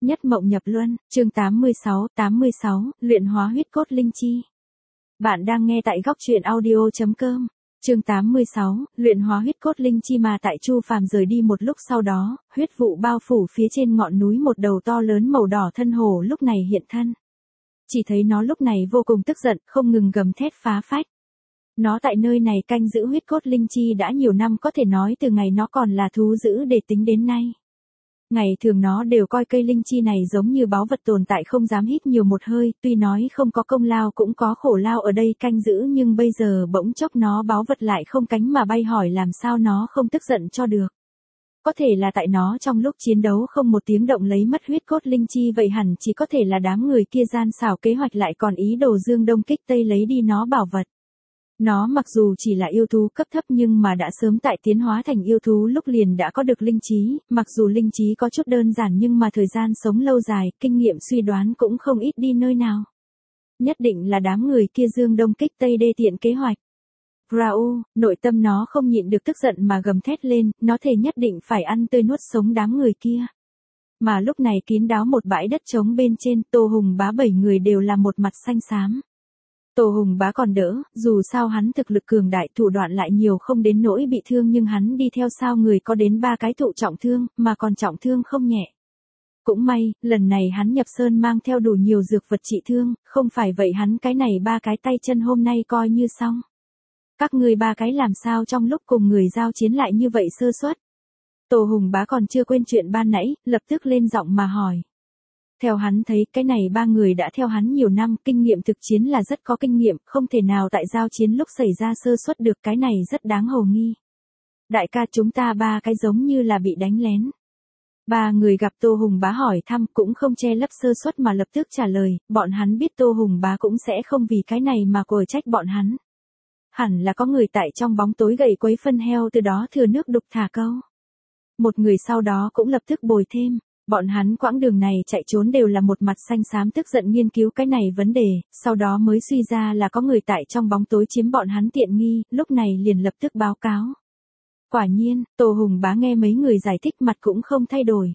Nhất mộng nhập luân, chương 86, luyện hóa huyết cốt linh chi. Bạn đang nghe tại góc truyện audio.com. Chương 86, luyện hóa huyết cốt linh chi. Mà tại Chu Phàm rời đi một lúc sau đó, huyết vụ bao phủ phía trên ngọn núi, một đầu to lớn màu đỏ thân hổ lúc này hiện thân. Chỉ thấy nó lúc này vô cùng tức giận, không ngừng gầm thét phá phách. Nó tại nơi này canh giữ huyết cốt linh chi đã nhiều năm, có thể nói từ ngày nó còn là thú dữ để tính đến nay. Ngày thường nó đều coi cây linh chi này giống như báu vật tồn tại, không dám hít nhiều một hơi, tuy nói không có công lao cũng có khổ lao ở đây canh giữ, nhưng bây giờ bỗng chốc nó báu vật lại không cánh mà bay, hỏi làm sao nó không tức giận cho được. Có thể là tại nó trong lúc chiến đấu không một tiếng động lấy mất huyết cốt linh chi, vậy hẳn chỉ có thể là đám người kia gian xảo kế hoạch, lại còn ý đồ dương đông kích tây lấy đi nó bảo vật. Nó mặc dù chỉ là yêu thú cấp thấp nhưng mà đã sớm tại tiến hóa thành yêu thú lúc liền đã có được linh trí, mặc dù linh trí có chút đơn giản nhưng mà thời gian sống lâu dài, kinh nghiệm suy đoán cũng không ít đi nơi nào. Nhất định là đám người kia dương đông kích tây đê tiện kế hoạch. Rau, nội tâm nó không nhịn được tức giận mà gầm thét lên, nó thề nhất định phải ăn tươi nuốt sống đám người kia. Mà lúc này kín đáo một bãi đất trống bên trên, Tô Hùng Bá 7 người đều là một mặt xanh xám. Tô Hùng Bá còn đỡ, dù sao hắn thực lực cường đại, thủ đoạn lại nhiều, không đến nỗi bị thương, nhưng hắn đi theo sao người có đến 3 cái thụ trọng thương, mà còn trọng thương không nhẹ. Cũng may, lần này hắn nhập sơn mang theo đủ nhiều dược vật trị thương, không phải vậy hắn cái này 3 cái tay chân hôm nay coi như xong. Các ngươi 3 cái làm sao trong lúc cùng người giao chiến lại như vậy sơ suất? Tô Hùng Bá còn chưa quên chuyện ban nãy, lập tức lên giọng mà hỏi. Theo hắn thấy, cái này 3 người đã theo hắn nhiều năm, kinh nghiệm thực chiến là rất có kinh nghiệm, không thể nào tại giao chiến lúc xảy ra sơ suất được, cái này rất đáng hồ nghi. Đại ca, chúng ta 3 cái giống như là bị đánh lén. 3 người gặp Tô Hùng Bá hỏi thăm cũng không che lấp sơ suất mà lập tức trả lời, bọn hắn biết Tô Hùng Bá cũng sẽ không vì cái này mà quở trách bọn hắn. Hẳn là có người tại trong bóng tối gậy quấy phân heo, từ đó thừa nước đục thả câu. Một người sau đó cũng lập tức bồi thêm. Bọn hắn quãng đường này chạy trốn đều là một mặt xanh xám tức giận nghiên cứu cái này vấn đề, sau đó mới suy ra là có người tại trong bóng tối chiếm bọn hắn tiện nghi, lúc này liền lập tức báo cáo. Quả nhiên, Tô Hùng Bá nghe mấy người giải thích mặt cũng không thay đổi.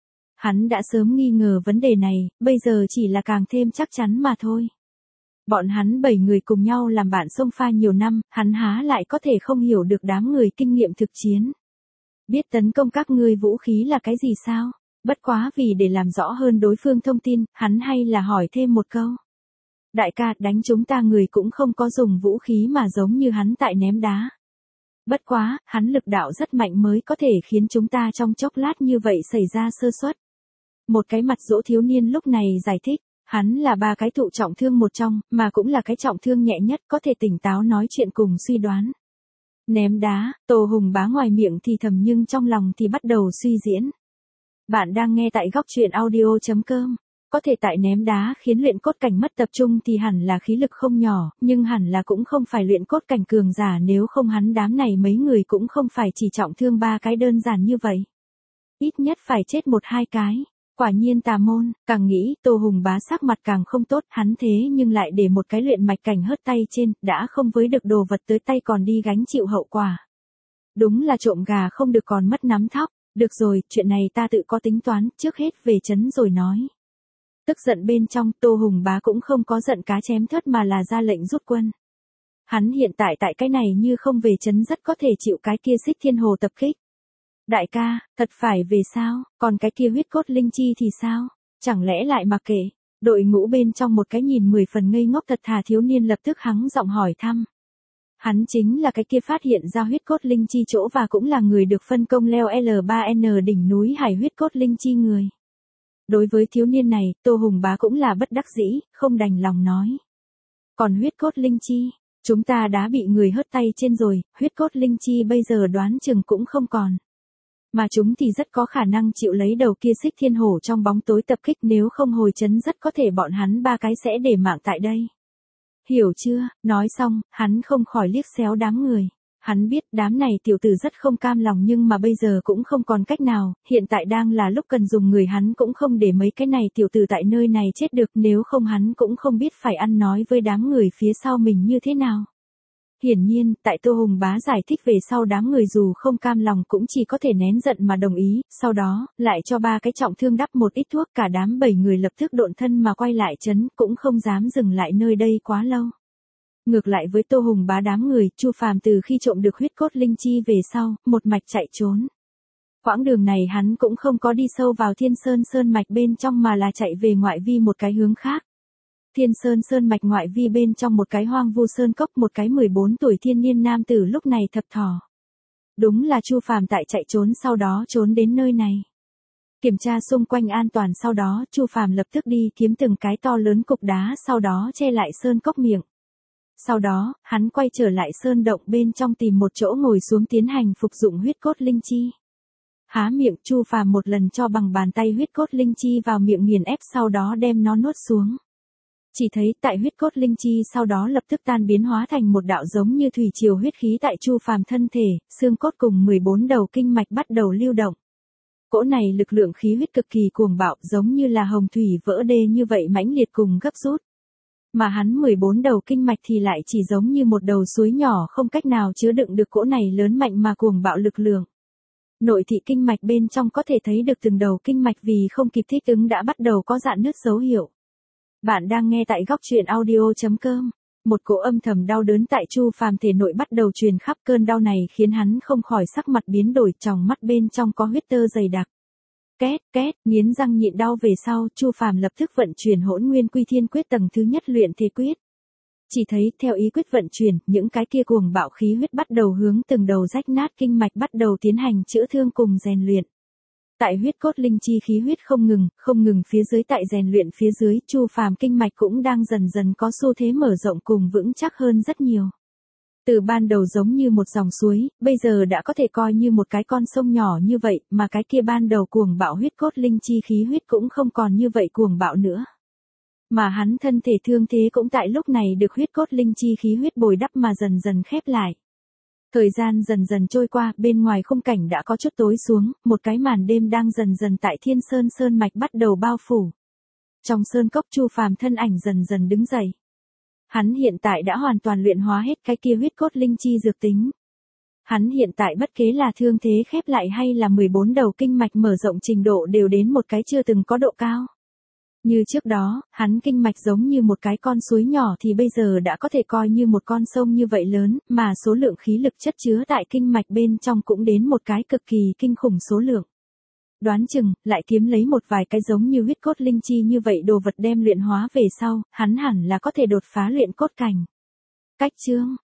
Hắn đã sớm nghi ngờ vấn đề này, bây giờ chỉ là càng thêm chắc chắn mà thôi. Bọn hắn 7 người cùng nhau làm bạn xông pha nhiều năm, hắn há lại có thể không hiểu được đám người kinh nghiệm thực chiến. Biết tấn công các ngươi vũ khí là cái gì sao? Bất quá vì để làm rõ hơn đối phương thông tin, hắn hay là hỏi thêm một câu. Đại ca, đánh chúng ta người cũng không có dùng vũ khí mà giống như hắn tại ném đá. Bất quá, hắn lực đạo rất mạnh mới có thể khiến chúng ta trong chốc lát như vậy xảy ra sơ suất. Một cái mặt dỗ thiếu niên lúc này giải thích, hắn là 3 cái thụ trọng thương một trong, mà cũng là cái trọng thương nhẹ nhất, có thể tỉnh táo nói chuyện cùng suy đoán. Ném đá, Tô Hùng Bá ngoài miệng thì thầm nhưng trong lòng thì bắt đầu suy diễn. Bạn đang nghe tại góc truyện audio.com. Có thể tại ném đá khiến luyện cốt cảnh mất tập trung thì hẳn là khí lực không nhỏ, nhưng hẳn là cũng không phải luyện cốt cảnh cường giả, nếu không hắn đám này mấy người cũng không phải chỉ trọng thương 3 cái đơn giản như vậy. Ít nhất phải chết 1-2 cái. Quả nhiên tà môn, càng nghĩ Tô Hùng Bá sắc mặt càng không tốt, hắn thế nhưng lại để một cái luyện mạch cảnh hớt tay trên, đã không với được đồ vật tới tay còn đi gánh chịu hậu quả. Đúng là trộm gà không được còn mất nắm thóc. Được rồi, chuyện này ta tự có tính toán, trước hết về trấn rồi nói. Tức giận bên trong, Tô Hùng Bá cũng không có giận cá chém thớt mà là ra lệnh rút quân. Hắn hiện tại tại cái này như không về trấn rất có thể chịu cái kia Xích Thiên Hồ tập kích. Đại ca, thật phải về sao, còn cái kia huyết cốt linh chi thì sao, chẳng lẽ lại mặc kệ? Đội ngũ bên trong một cái nhìn 10 phần ngây ngốc thật thà thiếu niên lập tức hắng giọng hỏi thăm. Hắn chính là cái kia phát hiện ra huyết cốt linh chi chỗ và cũng là người được phân công leo L3N đỉnh núi hải huyết cốt linh chi người. Đối với thiếu niên này, Tô Hùng Bá cũng là bất đắc dĩ, không đành lòng nói. Còn huyết cốt linh chi, chúng ta đã bị người hớt tay trên rồi, huyết cốt linh chi bây giờ đoán chừng cũng không còn. Mà chúng thì rất có khả năng chịu lấy đầu kia Xích Thiên Hổ trong bóng tối tập kích, nếu không hồi trấn rất có thể bọn hắn 3 cái sẽ để mạng tại đây. Hiểu chưa? Nói xong, hắn không khỏi liếc xéo đám người. Hắn biết đám này tiểu tử rất không cam lòng nhưng mà bây giờ cũng không còn cách nào, hiện tại đang là lúc cần dùng người, hắn cũng không để mấy cái này tiểu tử tại nơi này chết được, nếu không hắn cũng không biết phải ăn nói với đám người phía sau mình như thế nào. Hiển nhiên, tại Tô Hùng Bá giải thích về sau đám người dù không cam lòng cũng chỉ có thể nén giận mà đồng ý, sau đó, lại cho 3 cái trọng thương đắp một ít thuốc, cả đám 7 người lập tức độn thân mà quay lại trấn, cũng không dám dừng lại nơi đây quá lâu. Ngược lại với Tô Hùng Bá đám người, Chu Phàm từ khi trộm được huyết cốt linh chi về sau, một mạch chạy trốn. Quãng đường này hắn cũng không có đi sâu vào Thiên Sơn Sơn mạch bên trong mà là chạy về ngoại vi một cái hướng khác. Thiên Sơn Sơn mạch ngoại vi bên trong một cái hoang vu sơn cốc, một cái 14 tuổi thiên niên nam tử lúc này thập thò. Đúng là Chu Phàm tại chạy trốn sau đó trốn đến nơi này. Kiểm tra xung quanh an toàn sau đó Chu Phàm lập tức đi kiếm từng cái to lớn cục đá sau đó che lại sơn cốc miệng. Sau đó, hắn quay trở lại sơn động bên trong tìm một chỗ ngồi xuống tiến hành phục dụng huyết cốt linh chi. Há miệng Chu Phàm một lần cho bằng bàn tay huyết cốt linh chi vào miệng nghiền ép sau đó đem nó nuốt xuống. Chỉ thấy tại huyết cốt linh chi sau đó lập tức tan biến hóa thành một đạo giống như thủy triều huyết khí tại Chu Phàm thân thể, xương cốt cùng 14 đầu kinh mạch bắt đầu lưu động. Cỗ này lực lượng khí huyết cực kỳ cuồng bạo giống như là hồng thủy vỡ đê như vậy mãnh liệt cùng gấp rút. Mà hắn 14 đầu kinh mạch thì lại chỉ giống như một đầu suối nhỏ không cách nào chứa đựng được cỗ này lớn mạnh mà cuồng bạo lực lượng. Nội thị kinh mạch bên trong có thể thấy được từng đầu kinh mạch vì không kịp thích ứng đã bắt đầu có rạn nứt dấu hiệu. Bạn đang nghe tại góc truyện audio.com. Một cỗ âm thầm đau đớn tại Chu Phàm thể nội bắt đầu truyền khắp, cơn đau này khiến hắn không khỏi sắc mặt biến đổi, tròng mắt bên trong có huyết tơ dày đặc. Két, két, nghiến răng nhịn đau về sau, Chu Phàm lập tức vận chuyển Hỗn Nguyên Quy Thiên Quyết tầng thứ nhất luyện thể quyết. Chỉ thấy, theo ý quyết vận chuyển, những cái kia cuồng bạo khí huyết bắt đầu hướng từng đầu rách nát kinh mạch bắt đầu tiến hành chữa thương cùng rèn luyện. Tại huyết cốt linh chi khí huyết không ngừng phía dưới tại rèn luyện phía dưới, Chu Phàm kinh mạch cũng đang dần dần có xu thế mở rộng cùng vững chắc hơn rất nhiều. Từ ban đầu giống như một dòng suối, bây giờ đã có thể coi như một cái con sông nhỏ như vậy, mà cái kia ban đầu cuồng bạo huyết cốt linh chi khí huyết cũng không còn như vậy cuồng bạo nữa. Mà hắn thân thể thương thế cũng tại lúc này được huyết cốt linh chi khí huyết bồi đắp mà dần dần khép lại. Thời gian dần dần trôi qua, bên ngoài khung cảnh đã có chút tối xuống, một cái màn đêm đang dần dần tại Thiên Sơn Sơn mạch bắt đầu bao phủ. Trong sơn cốc Chu Phàm thân ảnh dần dần đứng dậy. Hắn hiện tại đã hoàn toàn luyện hóa hết cái kia huyết cốt linh chi dược tính. Hắn hiện tại bất kể là thương thế khép lại hay là 14 đầu kinh mạch mở rộng trình độ đều đến một cái chưa từng có độ cao. Như trước đó, hắn kinh mạch giống như một cái con suối nhỏ thì bây giờ đã có thể coi như một con sông như vậy lớn, mà số lượng khí lực chất chứa tại kinh mạch bên trong cũng đến một cái cực kỳ kinh khủng số lượng. Đoán chừng, lại kiếm lấy một vài cái giống như huyết cốt linh chi như vậy đồ vật đem luyện hóa về sau, hắn hẳn là có thể đột phá luyện cốt cảnh. Cách chương